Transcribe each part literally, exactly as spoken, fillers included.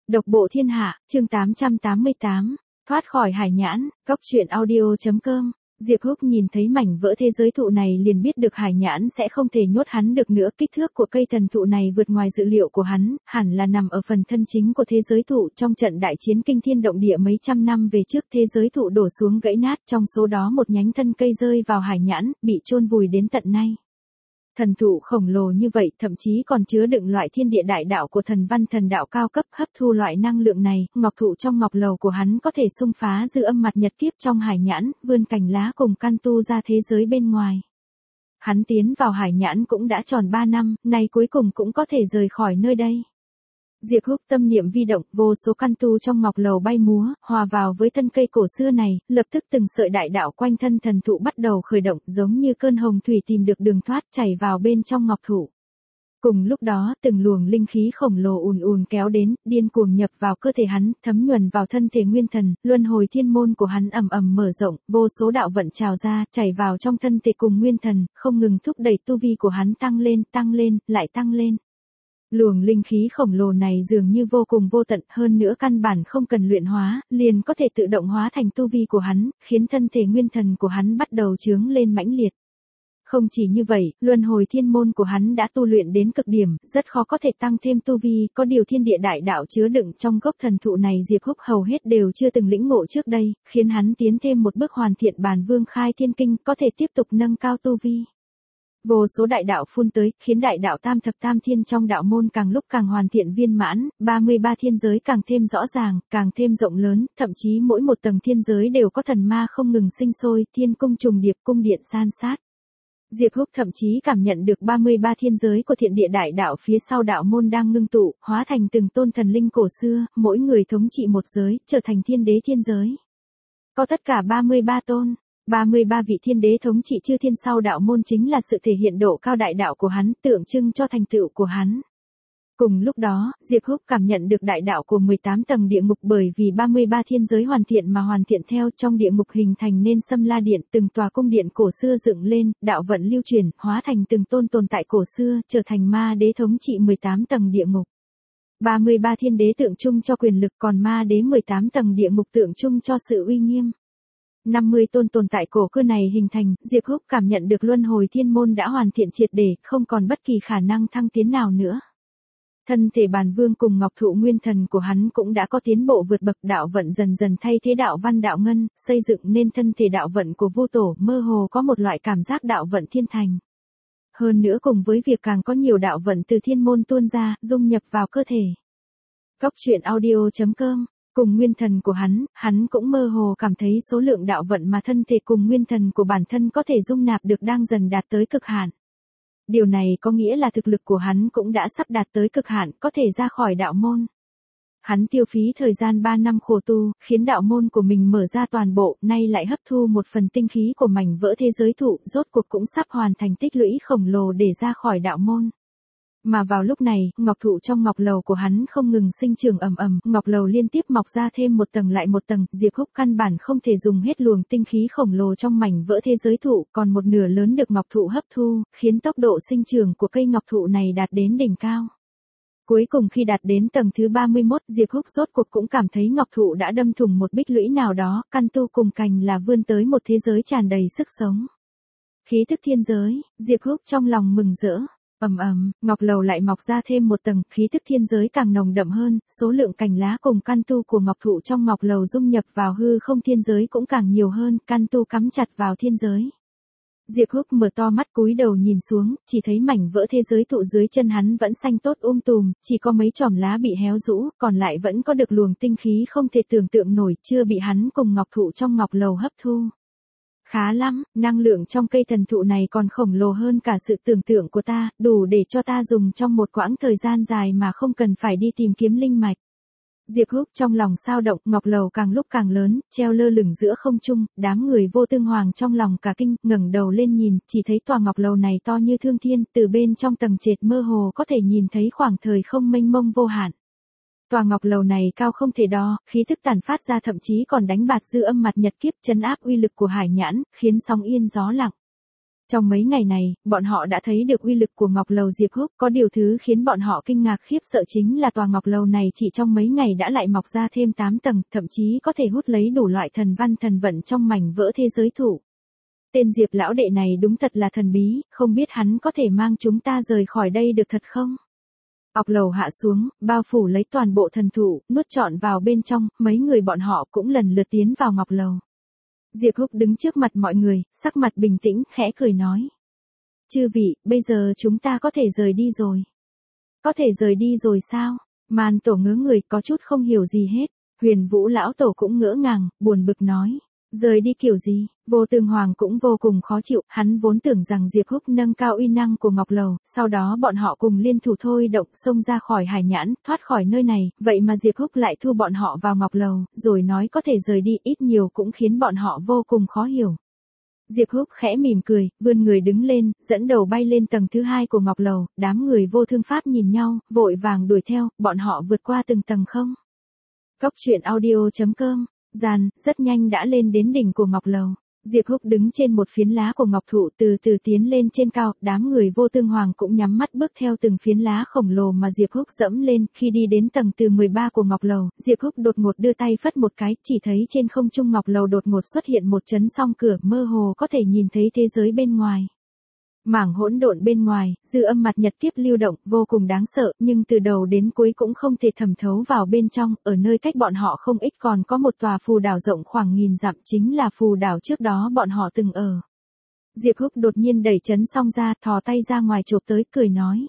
Độc bộ thiên hạ, chương tám trăm tám mươi tám, thoát khỏi hải nhãn, cóc truyện audio.com. Diệp Húc nhìn thấy mảnh vỡ thế giới thụ này liền biết được hải nhãn sẽ không thể nhốt hắn được nữa. Kích thước của cây thần thụ này vượt ngoài dự liệu của hắn, hẳn là nằm ở phần thân chính của thế giới thụ. Trong trận đại chiến kinh thiên động địa mấy trăm năm về trước, thế giới thụ đổ xuống gãy nát, trong số đó một nhánh thân cây rơi vào hải nhãn, bị chôn vùi đến tận nay. Thần thụ khổng lồ như vậy thậm chí còn chứa đựng loại thiên địa đại đạo của thần văn thần đạo cao cấp. Hấp thu loại năng lượng này, ngọc thụ trong ngọc lầu của hắn có thể xung phá dư âm mặt nhật kiếp trong hải nhãn, vươn cành lá cùng căn tu ra thế giới bên ngoài. Hắn tiến vào hải nhãn cũng đã tròn ba năm, nay cuối cùng cũng có thể rời khỏi nơi đây. Diệp Húc tâm niệm vi động, vô số căn tu trong ngọc lầu bay múa, hòa vào với thân cây cổ xưa này, lập tức từng sợi đại đạo quanh thân thần thụ bắt đầu khởi động, giống như cơn hồng thủy tìm được đường thoát, chảy vào bên trong ngọc thụ. Cùng lúc đó, từng luồng linh khí khổng lồ ùn ùn kéo đến, điên cuồng nhập vào cơ thể hắn, thấm nhuần vào thân thể nguyên thần, luân hồi thiên môn của hắn ầm ầm mở rộng, vô số đạo vận trào ra, chảy vào trong thân thể cùng nguyên thần, không ngừng thúc đẩy tu vi của hắn tăng lên, tăng lên, lại tăng lên. Luồng linh khí khổng lồ này dường như vô cùng vô tận, hơn nữa căn bản không cần luyện hóa, liền có thể tự động hóa thành tu vi của hắn, khiến thân thể nguyên thần của hắn bắt đầu chướng lên mãnh liệt. Không chỉ như vậy, luân hồi thiên môn của hắn đã tu luyện đến cực điểm, rất khó có thể tăng thêm tu vi, có điều thiên địa đại đạo chứa đựng trong gốc thần thụ này Diệp Húc hầu hết đều chưa từng lĩnh ngộ trước đây, khiến hắn tiến thêm một bước hoàn thiện Bàn Vương Khai Thiên Kinh, có thể tiếp tục nâng cao tu vi. Vô số đại đạo phun tới, khiến đại đạo tam thập tam thiên trong đạo môn càng lúc càng hoàn thiện viên mãn, ba mươi ba thiên giới càng thêm rõ ràng, càng thêm rộng lớn, thậm chí mỗi một tầng thiên giới đều có thần ma không ngừng sinh sôi, thiên cung trùng điệp, cung điện san sát. Diệp Húc thậm chí cảm nhận được ba mươi ba thiên giới của thiện địa đại đạo phía sau đạo môn đang ngưng tụ, hóa thành từng tôn thần linh cổ xưa, mỗi người thống trị một giới, trở thành thiên đế thiên giới. Có tất cả ba mươi ba tôn. ba mươi ba vị thiên đế thống trị chư thiên sau đạo môn chính là sự thể hiện độ cao đại đạo của hắn, tượng trưng cho thành tựu của hắn. Cùng lúc đó, Diệp Húc cảm nhận được đại đạo của mười tám tầng địa ngục, bởi vì ba mươi ba thiên giới hoàn thiện mà hoàn thiện theo, trong địa ngục hình thành nên Sâm La Điện, từng tòa cung điện cổ xưa dựng lên, đạo vận lưu truyền, hóa thành từng tôn tồn tại cổ xưa, trở thành ma đế thống trị mười tám tầng địa ngục. ba mươi ba thiên đế tượng trưng cho quyền lực, còn ma đế mười tám tầng địa ngục tượng trưng cho sự uy nghiêm. năm mươi tôn tồn tại cổ xưa này hình thành, Diệp Húc cảm nhận được luân hồi thiên môn đã hoàn thiện triệt để, không còn bất kỳ khả năng thăng tiến nào nữa. Thân thể Bàn Vương cùng ngọc thụ nguyên thần của hắn cũng đã có tiến bộ vượt bậc, đạo vận dần dần thay thế đạo văn đạo ngân, xây dựng nên thân thể đạo vận của Vu Tổ, mơ hồ có một loại cảm giác đạo vận thiên thành. Hơn nữa cùng với việc càng có nhiều đạo vận từ thiên môn tuôn ra, dung nhập vào cơ thể. Cóc truyện audio.com. Cùng nguyên thần của hắn, hắn cũng mơ hồ cảm thấy số lượng đạo vận mà thân thể cùng nguyên thần của bản thân có thể dung nạp được đang dần đạt tới cực hạn. Điều này có nghĩa là thực lực của hắn cũng đã sắp đạt tới cực hạn, có thể ra khỏi đạo môn. Hắn tiêu phí thời gian ba năm khổ tu, khiến đạo môn của mình mở ra toàn bộ, nay lại hấp thu một phần tinh khí của mảnh vỡ thế giới thụ, rốt cuộc cũng sắp hoàn thành tích lũy khổng lồ để ra khỏi đạo môn. Mà vào lúc này, ngọc thụ trong ngọc lầu của hắn không ngừng sinh trưởng ầm ầm, ngọc lầu liên tiếp mọc ra thêm một tầng lại một tầng, Diệp Húc căn bản không thể dùng hết luồng tinh khí khổng lồ trong mảnh vỡ thế giới thụ, còn một nửa lớn được ngọc thụ hấp thu, khiến tốc độ sinh trưởng của cây ngọc thụ này đạt đến đỉnh cao. Cuối cùng khi đạt đến tầng thứ ba mươi mốt, Diệp Húc rốt cuộc cũng cảm thấy ngọc thụ đã đâm thủng một bích lũy nào đó, căn tu cùng cành là vươn tới một thế giới tràn đầy sức sống. Khí thức thiên giới, Diệp Húc trong lòng mừng rỡ. Ầm ầm, ngọc lầu lại mọc ra thêm một tầng, khí tức thiên giới càng nồng đậm hơn, số lượng cành lá cùng căn tu của ngọc thụ trong ngọc lầu dung nhập vào hư không thiên giới cũng càng nhiều hơn, căn tu cắm chặt vào thiên giới. Diệp Húc mở to mắt cúi đầu nhìn xuống, chỉ thấy mảnh vỡ thế giới thụ dưới chân hắn vẫn xanh tốt um tùm, chỉ có mấy chòm lá bị héo rũ, còn lại vẫn có được luồng tinh khí không thể tưởng tượng nổi, chưa bị hắn cùng ngọc thụ trong ngọc lầu hấp thu. Khá lắm, năng lượng trong cây thần thụ này còn khổng lồ hơn cả sự tưởng tượng của ta, đủ để cho ta dùng trong một quãng thời gian dài mà không cần phải đi tìm kiếm linh mạch. Diệp Húc trong lòng sao động, ngọc lầu càng lúc càng lớn, treo lơ lửng giữa không trung, đám người Vô Tương Hoàng trong lòng cả kinh, ngẩng đầu lên nhìn, chỉ thấy tòa ngọc lầu này to như thương thiên, từ bên trong tầng trệt mơ hồ có thể nhìn thấy khoảng thời không mênh mông vô hạn. Tòa ngọc lầu này cao không thể đo, khí thức tản phát ra thậm chí còn đánh bạt dư âm mặt nhật kiếp, trấn áp uy lực của hải nhãn, khiến sóng yên gió lặng. Trong mấy ngày này, bọn họ đã thấy được uy lực của Ngọc Lầu Diệp Húc, có điều thứ khiến bọn họ kinh ngạc khiếp sợ chính là tòa Ngọc Lầu này chỉ trong mấy ngày đã lại mọc ra thêm tám tầng, thậm chí có thể hút lấy đủ loại thần văn thần vận trong mảnh vỡ thế giới thụ. Tên Diệp lão đệ này đúng thật là thần bí, không biết hắn có thể mang chúng ta rời khỏi đây được thật không? Ngọc Lầu hạ xuống, bao phủ lấy toàn bộ thần thụ, nuốt trọn vào bên trong, mấy người bọn họ cũng lần lượt tiến vào Ngọc Lầu. Diệp Húc đứng trước mặt mọi người, sắc mặt bình tĩnh, khẽ cười nói. Chư vị, bây giờ chúng ta có thể rời đi rồi. Có thể rời đi rồi sao? Man Tổ ngớ người, có chút không hiểu gì hết. Huyền Vũ lão tổ cũng ngỡ ngàng, buồn bực nói. Rời đi kiểu gì? Vô Tương Hoàng cũng vô cùng khó chịu, hắn vốn tưởng rằng Diệp Húc nâng cao uy năng của Ngọc Lầu, sau đó bọn họ cùng liên thủ thôi động xông ra khỏi hải nhãn, thoát khỏi nơi này, vậy mà Diệp Húc lại thu bọn họ vào Ngọc Lầu, rồi nói có thể rời đi, ít nhiều cũng khiến bọn họ vô cùng khó hiểu. Diệp Húc khẽ mỉm cười, vươn người đứng lên, dẫn đầu bay lên tầng thứ hai của Ngọc Lầu, đám người Vô Thương Pháp nhìn nhau, vội vàng đuổi theo, bọn họ vượt qua từng tầng không. Cốc truyện audio chấm com Gian, rất nhanh đã lên đến đỉnh của Ngọc Lầu. Diệp Húc đứng trên một phiến lá của ngọc thụ từ từ tiến lên trên cao, đám người Vô Tương Hoàng cũng nhắm mắt bước theo từng phiến lá khổng lồ mà Diệp Húc dẫm lên. Khi đi đến tầng từ mười ba của Ngọc Lầu, Diệp Húc đột ngột đưa tay phất một cái, chỉ thấy trên không trung Ngọc Lầu đột ngột xuất hiện một chấn song cửa, mơ hồ có thể nhìn thấy thế giới bên ngoài. Mảng hỗn độn bên ngoài, dư âm mặt nhật kiếp lưu động, vô cùng đáng sợ, nhưng từ đầu đến cuối cũng không thể thẩm thấu vào bên trong, ở nơi cách bọn họ không ít còn có một tòa phù đảo rộng khoảng nghìn dặm, chính là phù đảo trước đó bọn họ từng ở. Diệp Húc đột nhiên đẩy chấn xong ra, thò tay ra ngoài chộp tới, cười nói.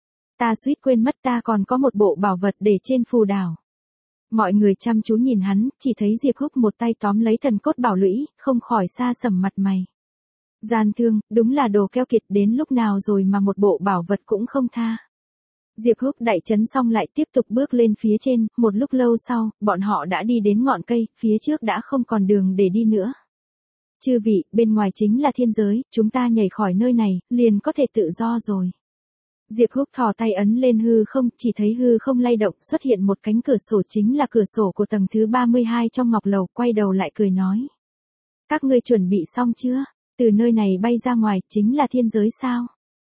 Ta suýt quên mất ta còn có một bộ bảo vật để trên phù đảo. Mọi người chăm chú nhìn hắn, chỉ thấy Diệp Húc một tay tóm lấy thần cốt bảo lũy, không khỏi xa sầm mặt mày. Gian thương, đúng là đồ keo kiệt, đến lúc nào rồi mà một bộ bảo vật cũng không tha. Diệp Húc đẩy chấn xong lại tiếp tục bước lên phía trên, một lúc lâu sau, bọn họ đã đi đến ngọn cây, phía trước đã không còn đường để đi nữa. Chư vị, bên ngoài chính là thiên giới, chúng ta nhảy khỏi nơi này, liền có thể tự do rồi. Diệp Húc thò tay ấn lên hư không, chỉ thấy hư không lay động, xuất hiện một cánh cửa sổ, chính là cửa sổ của tầng thứ ba mươi hai trong Ngọc Lầu, quay đầu lại cười nói. Các ngươi chuẩn bị xong chưa? Từ nơi này bay ra ngoài, chính là thiên giới sao?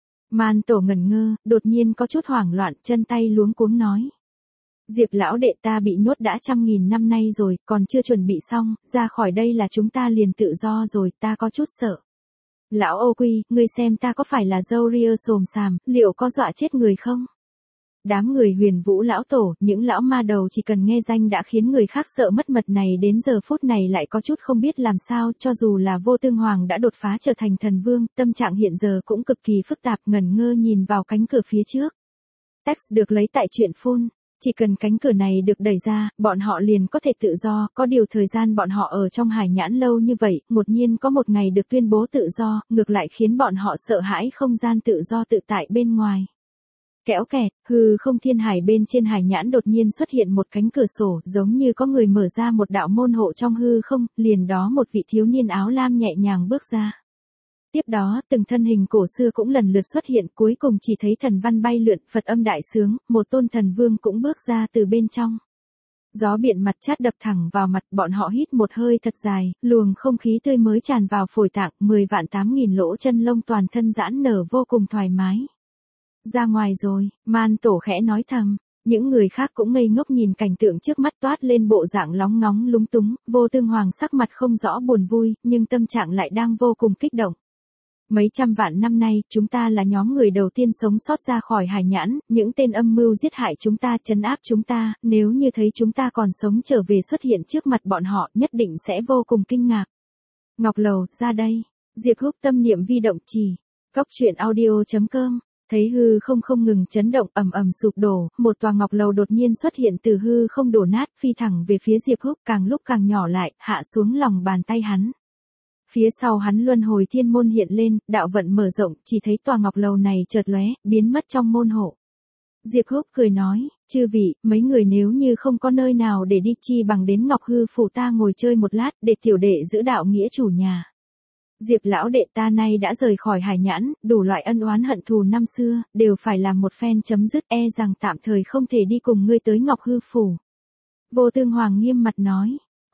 Man Tổ ngẩn ngơ, đột nhiên có chút hoảng loạn, chân tay luống cuống nói. Diệp lão đệ, ta bị nhốt đã trăm nghìn năm nay rồi, còn chưa chuẩn bị xong, ra khỏi đây là chúng ta liền tự do rồi, ta có chút sợ. Lão Ô Quy, ngươi xem ta có phải là dâu ria xồm xàm, liệu có dọa chết người không? Đám người Huyền Vũ lão tổ, những lão ma đầu chỉ cần nghe danh đã khiến người khác sợ mất mật này, đến giờ phút này lại có chút không biết làm sao, cho dù là Vô Tương Hoàng đã đột phá trở thành thần vương, tâm trạng hiện giờ cũng cực kỳ phức tạp, ngẩn ngơ nhìn vào cánh cửa phía trước. Text được lấy tại truyện phun, chỉ cần cánh cửa này được đẩy ra, bọn họ liền có thể tự do, có điều thời gian bọn họ ở trong hải nhãn lâu như vậy, đột nhiên có một ngày được tuyên bố tự do, ngược lại khiến bọn họ sợ hãi không gian tự do tự tại bên ngoài. Kéo kẹt, hư không thiên hải bên trên hải nhãn đột nhiên xuất hiện một cánh cửa sổ, giống như có người mở ra một đạo môn hộ trong hư không, liền đó một vị thiếu niên áo lam nhẹ nhàng bước ra. Tiếp đó, từng thân hình cổ xưa cũng lần lượt xuất hiện, cuối cùng chỉ thấy thần văn bay lượn, Phật âm đại sướng, một tôn thần vương cũng bước ra từ bên trong. Gió biển mặt chát đập thẳng vào mặt, bọn họ hít một hơi thật dài, luồng không khí tươi mới tràn vào phổi tạng, mười vạn tám nghìn lỗ chân lông toàn thân giãn nở vô cùng thoải mái. Ra ngoài rồi, Man Tổ khẽ nói thầm, những người khác cũng ngây ngốc nhìn cảnh tượng trước mắt, toát lên bộ dạng lóng ngóng lúng túng, Vô Tương Hoàng sắc mặt không rõ buồn vui, nhưng tâm trạng lại đang vô cùng kích động. Mấy trăm vạn năm nay, chúng ta là nhóm người đầu tiên sống sót ra khỏi hải nhãn, những tên âm mưu giết hại chúng ta, trấn áp chúng ta, nếu như thấy chúng ta còn sống trở về xuất hiện trước mặt bọn họ, nhất định sẽ vô cùng kinh ngạc. Ngọc Lầu, ra đây. Diệp Húc tâm niệm vi động chỉ. Cốc truyện audio chấm com Thấy hư không không ngừng chấn động, ầm ầm sụp đổ, một tòa Ngọc Lầu đột nhiên xuất hiện từ hư không đổ nát, phi thẳng về phía Diệp Húc, càng lúc càng nhỏ lại, hạ xuống lòng bàn tay hắn. Phía sau hắn luân hồi thiên môn hiện lên, đạo vận mở rộng, chỉ thấy tòa Ngọc Lầu này chợt lóe, biến mất trong môn hộ. Diệp Húc cười nói, chư vị, mấy người nếu như không có nơi nào để đi chi bằng đến Ngọc Hư phủ ta ngồi chơi một lát, để tiểu đệ giữ đạo nghĩa chủ nhà. Diệp lão đệ, ta nay đã rời khỏi hải nhãn, đủ loại ân oán hận thù năm xưa, đều phải làm một phen chấm dứt, e rằng tạm thời không thể đi cùng ngươi tới Ngọc Hư phủ. Vô Tương Hoàng nghiêm mặt nói,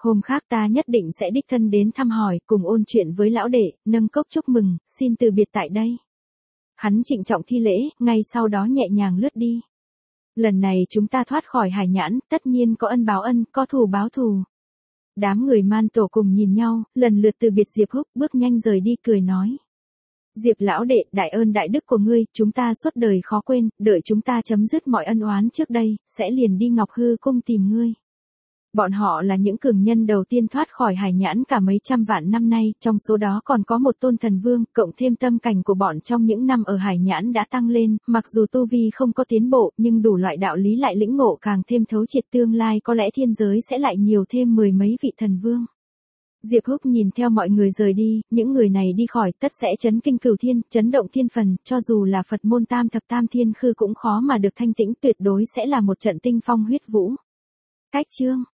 Hôm khác ta nhất định sẽ đích thân đến thăm hỏi, cùng ôn chuyện với lão đệ, nâng cốc chúc mừng, xin từ biệt tại đây. Hắn trịnh trọng thi lễ, ngay sau đó nhẹ nhàng lướt đi. Lần này chúng ta thoát khỏi hải nhãn, tất nhiên có ân báo ân, có thù báo thù. Đám người Man Tổ cùng nhìn nhau, lần lượt từ biệt Diệp Húc, bước nhanh rời đi cười nói. Diệp lão đệ, đại ơn đại đức của ngươi, chúng ta suốt đời khó quên, đợi chúng ta chấm dứt mọi ân oán trước đây, sẽ liền đi Ngọc Hư cung tìm ngươi. Bọn họ là những cường nhân đầu tiên thoát khỏi hải nhãn cả mấy trăm vạn năm nay, trong số đó còn có một tôn thần vương, cộng thêm tâm cảnh của bọn trong những năm ở hải nhãn đã tăng lên, mặc dù tu vi không có tiến bộ, nhưng đủ loại đạo lý lại lĩnh ngộ càng thêm thấu triệt, tương lai có lẽ thiên giới sẽ lại nhiều thêm mười mấy vị thần vương. Diệp Húc nhìn theo mọi người rời đi, những người này đi khỏi tất sẽ chấn kinh cửu thiên, chấn động thiên phần, cho dù là Phật môn tam thập tam thiên khư cũng khó mà được thanh tĩnh, tuyệt đối sẽ là một trận tinh phong huyết vũ. Cách chương